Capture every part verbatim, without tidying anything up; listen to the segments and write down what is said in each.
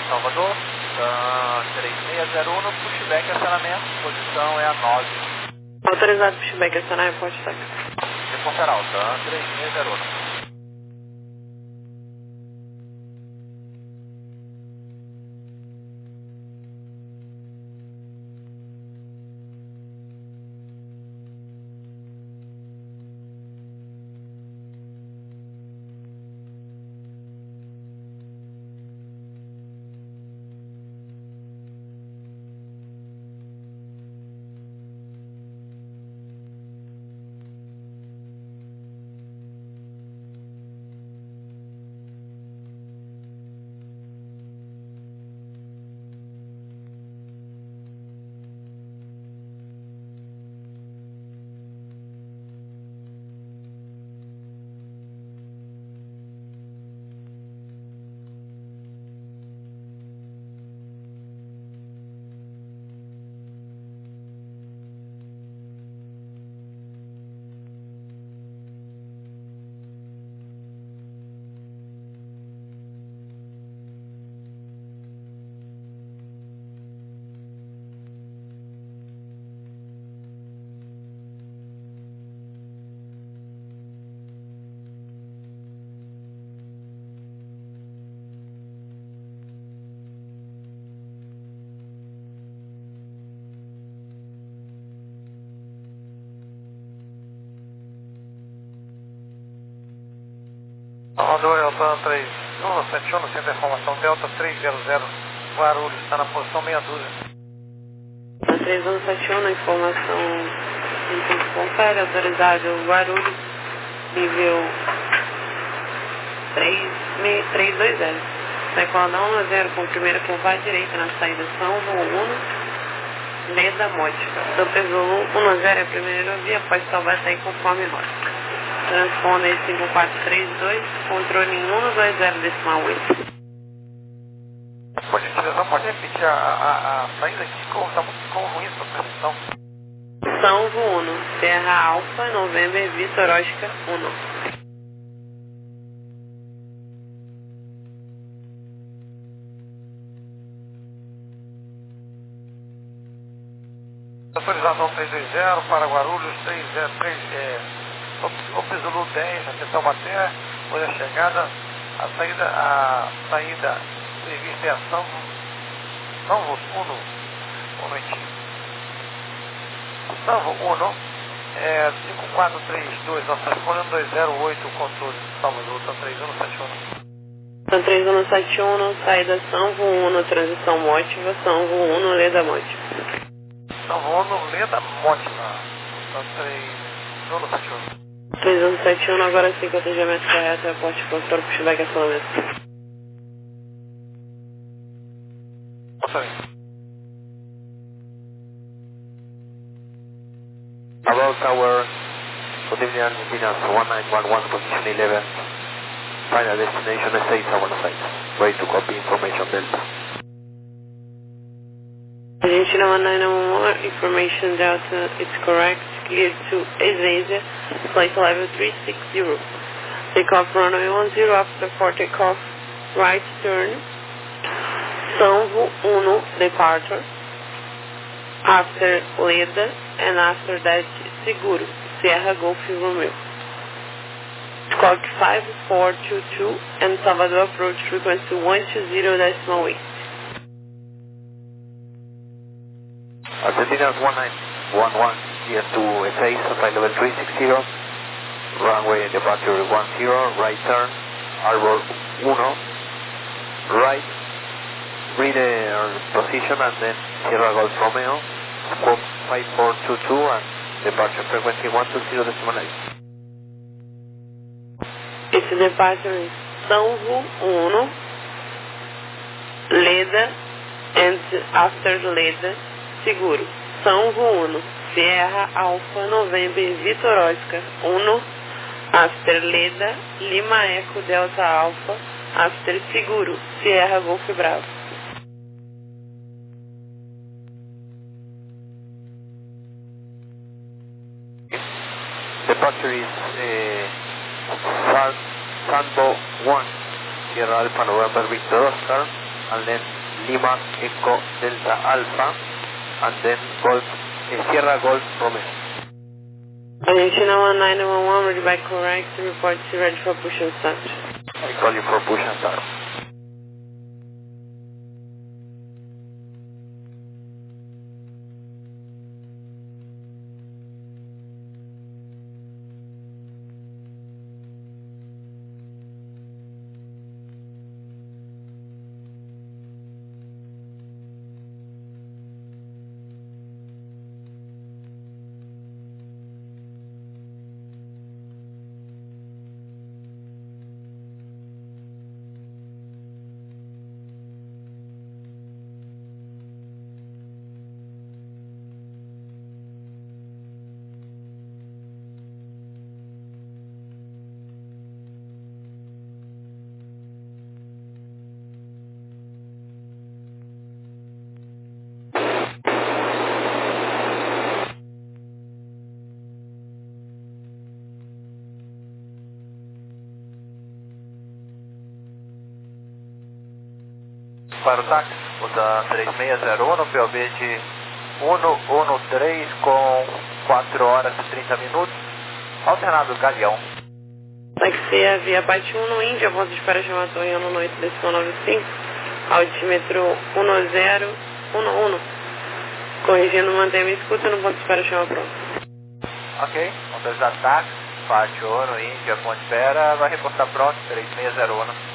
Salvador, uh, três seis zero um, pushback acionamento, posição é a nove. Autorizado pushback acionar airport taxi. Reportar alta, três seis zero um. Salvador, Elton três um sete um, no centro de informação Delta três zero zero, Guarulhos, está na posição meia dúzia. três um sete um, na informação em confere, autorizado Guarulhos, nível três dois zero. Decola um a zero com primeira curva à direita na saída São um, Leda Mótica. Super Zulu um a zero é a primeira via, após salvar sair conforme rota. Transponder cinco quatro três dois, controle em um dois zero decimal oito. Por gentileza, pode repetir a, a, a saída aqui, está muito ficou ruim essa transmissão. São um, Serra Alfa, November, Vitor Oscar um. Autorização três dois zero para Guarulhos, três zero três, é, Opzulu dez, atenção Baté, foi a chegada, a saída, a saída prevista é a São, São Uno, um momentinho. São Uno, é cinco quatro três dois, nossa escolha um dois zero oito, controle, Salvador, São três um sete um. São três um sete um, saída São um, transição Mótiva, São um, Leda Mótiva. São Uno, Leda Mótiva, São três um sete um. três um sete um, agora sim, com atendimento correto, airport controle, pushback acionamento. Hello Tower, good evening Argentina, one nine one one, position eleven, final destination S A, Buenos Aires, ready to copy information Delta. Argentina one nine one one, information Delta, it's correct, cleared to Ezeiza, flight level three six zero. Takeoff runway one zero, after for takeoff, right turn, São um, departure, after Leda, and after that Seguro, Sierra Golf Romeo. Squawk five four two two, and Salvador approach frequency one two zero decimal eight. Argentina one nine one one, G S two S A, flight level three six zero, runway departure one zero, right turn, Arbor one, right, read the position and then Sierra Golf Romeo, squawk five four two two and departure frequency one two zero decimal eight. Esse departure is São um, Leda, and after Leda, Seguro. São um, Sierra Alfa, November, Vitor Oscar um, after Leda, Lima Eco, Delta Alfa, after Seguro, Sierra Golf Bravo. Departure is uh, Sanbo one, Sierra Alpha November Victor Oscar, and then Lima Echo Delta Alpha, and then Golf, uh, Sierra Golf Romeo. Argentina one nine one one, ready by correct, report to ready for push and start. I call you for push and start. Para o táxi, o da três seis zero um, P O B de um um três com quatro horas e trinta minutos, alternado Galeão. Taxia via Pati um no Índia, ponto de espera chamada Torre um oito decimal nove cinco, altímetro um zero um um. Corrigindo, mantenha-me escuta no ponto de espera chamada pronto. Ok, motorizado táxi, Pati um no Índia, ponto de espera, vai reportar pronto, três seis zero um.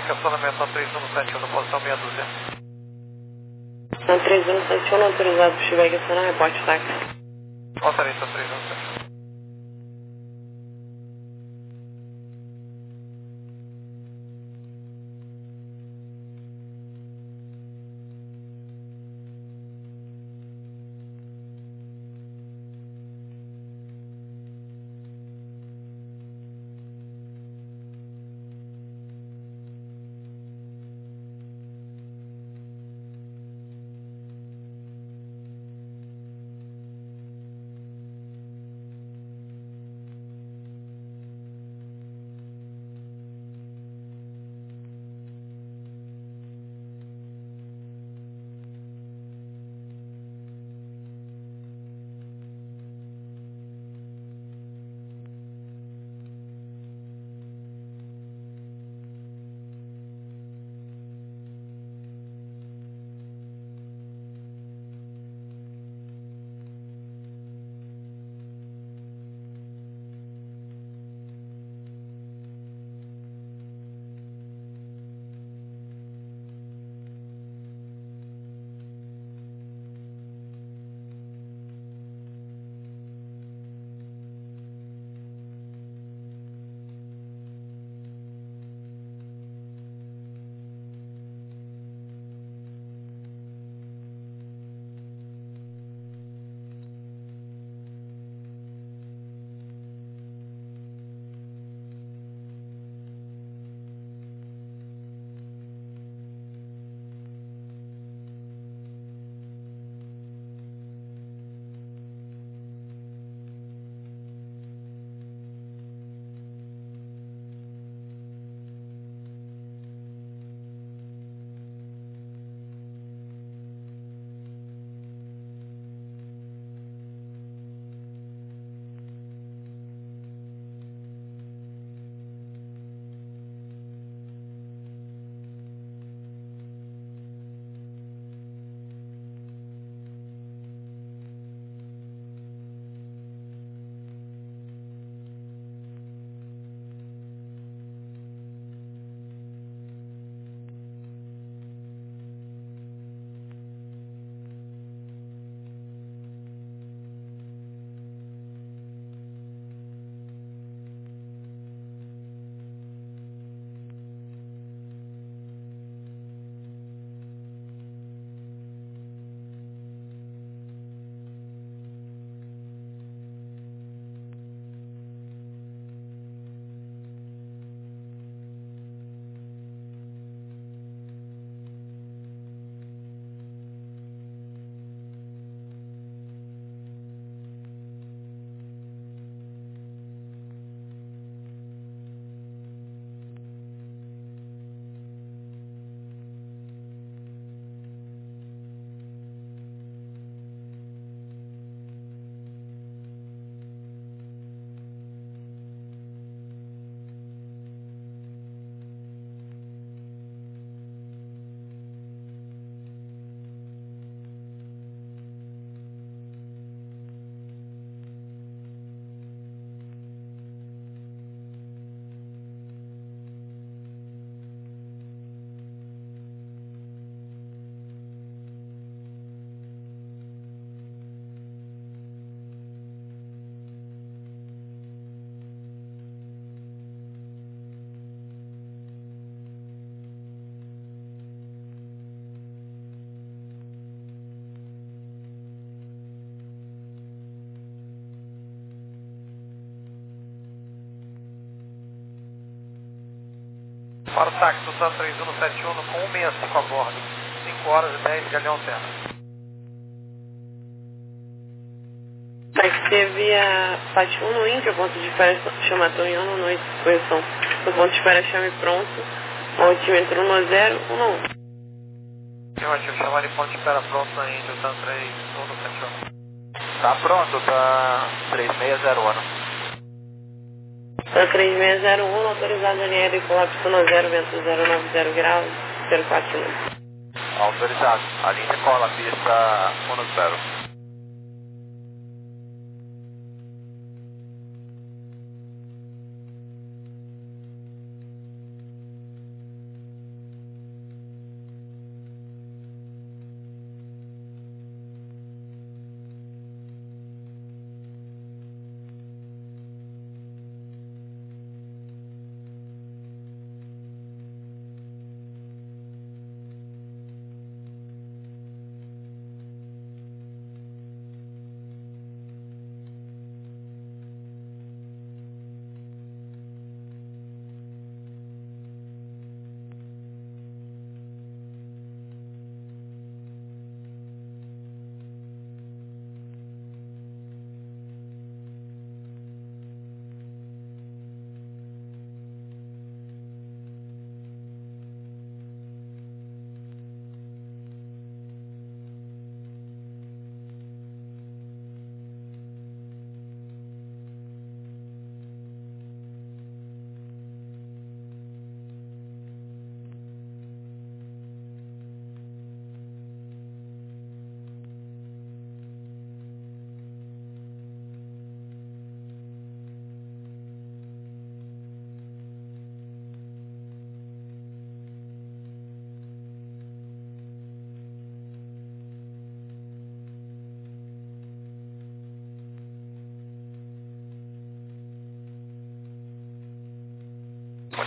estacionamento três um sete um na posição meia dúzia. Na três um sete um, autorizado para Chibag acionar, reporte táxi. Autoriza três um sete um. Para o táxi do Sun três um sete um com um seis cinco a bordo. cinco horas e dez, Galeão Terra. Táxi via Pátio um no Inter, ponto de espera chama Tonhão, noite, correção. No ponto de espera chame pronto. Altímetro um zero um um. Eu acho que chamar de ponto de espera pronto na Índia, Sun três um sete um. Tá pronto, tá três seis zero um. Tá três seis zero um, autorizado N L, colapso no zero, vento zero nove zero graus, zero quatro minutos. Autorizado. A linha decola, pista um zero.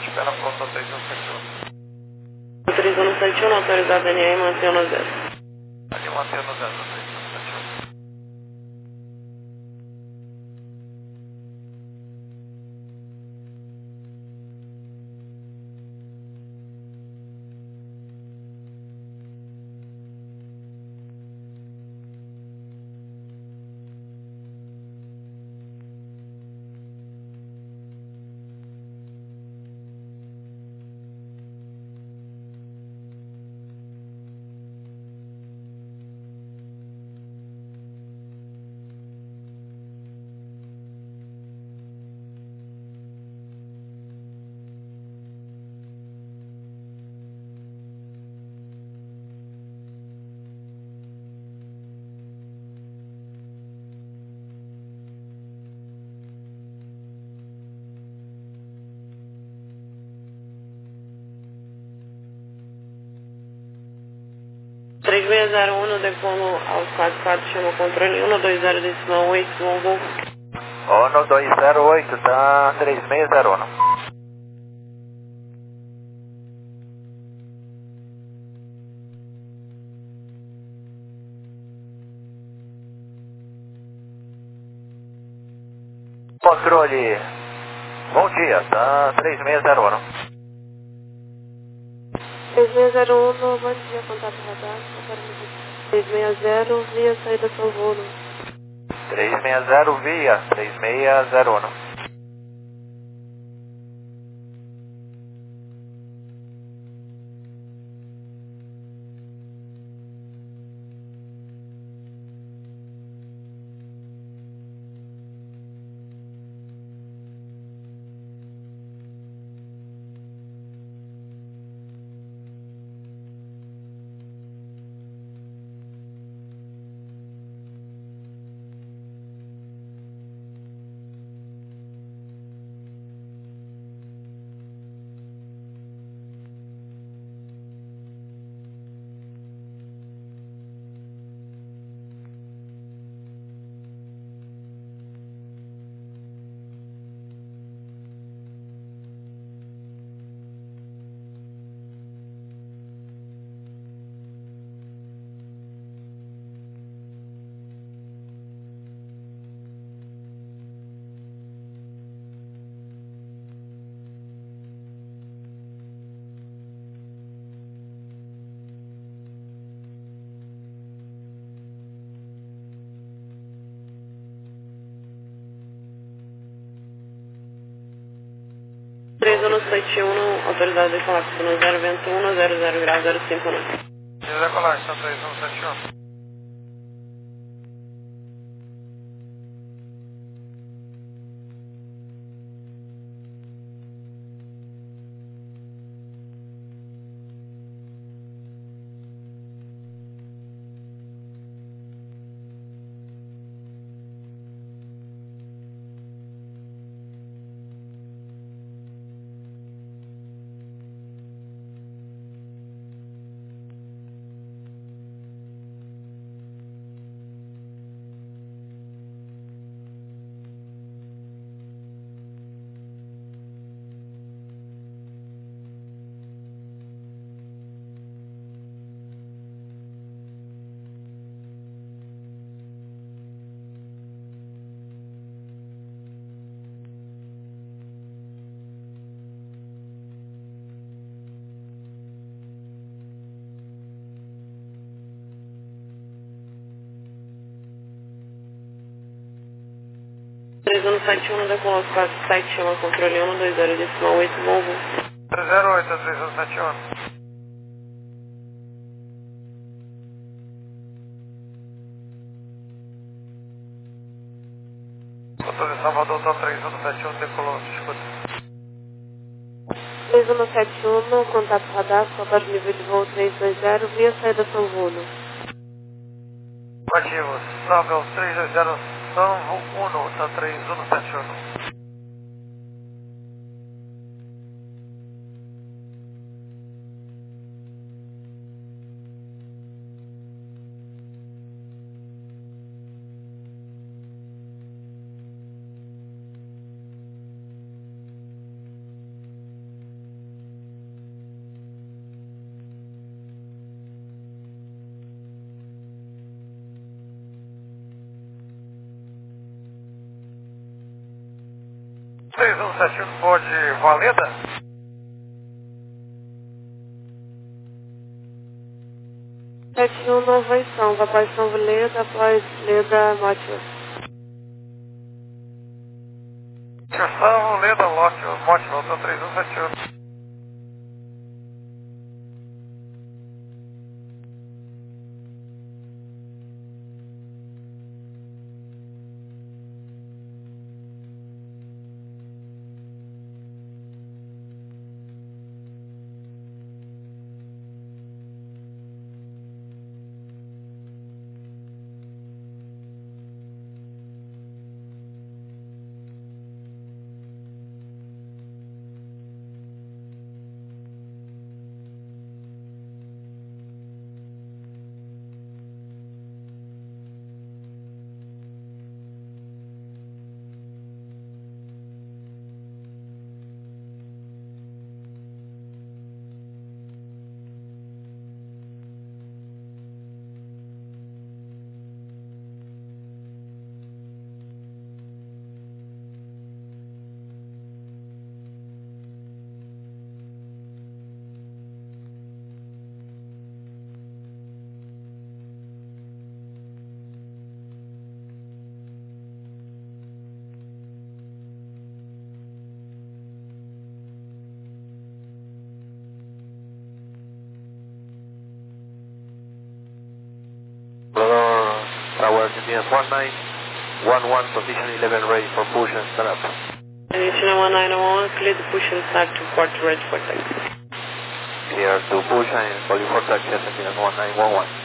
espera pronto três um sete um. três um sete um, autorizado N A e mantém no zero. Ali mantendo no zero, três um sete um. três seis zero um, depondo aos quatro quatro, chama o controle um dois zero decimal oito, Volvo. um dois zero oito, tá três seis zero um. Controle, bom dia, tá três seis zero um. três seis zero um, bom dia, contato radar, três seis zero, via saída São Paulo. três seis zero via, três seis zero um. três um sete um, autorizado de colapso no zero vento um, zero zero grau, zero cinco nove. José Colapso, três um sete um. três um sete um, decolou quatro sete, chama controle um dois zero decimal oito, Volvo. três zero oito, três um sete um. Motor de Salvador, tá três um sete um, decolou, escuta. três um sete um, contato radar, salvar nível de voo três dois zero, via saída São Paulo. Ativo, salve ao três dois zero, São um, tá três um sete um. três um sete um pode Valeda? sete um Nova Estação, vai para São Valeda, após Leda Mótil. Estação Leda Mótil, Mótil, voltou três um sete um. Tower G P S one nine one one, position eleven, ready for push and start up. Initial one nine one, clear the push and start to port ready for taxi. Clear to push and calling for taxi, Sentinel one nine one one.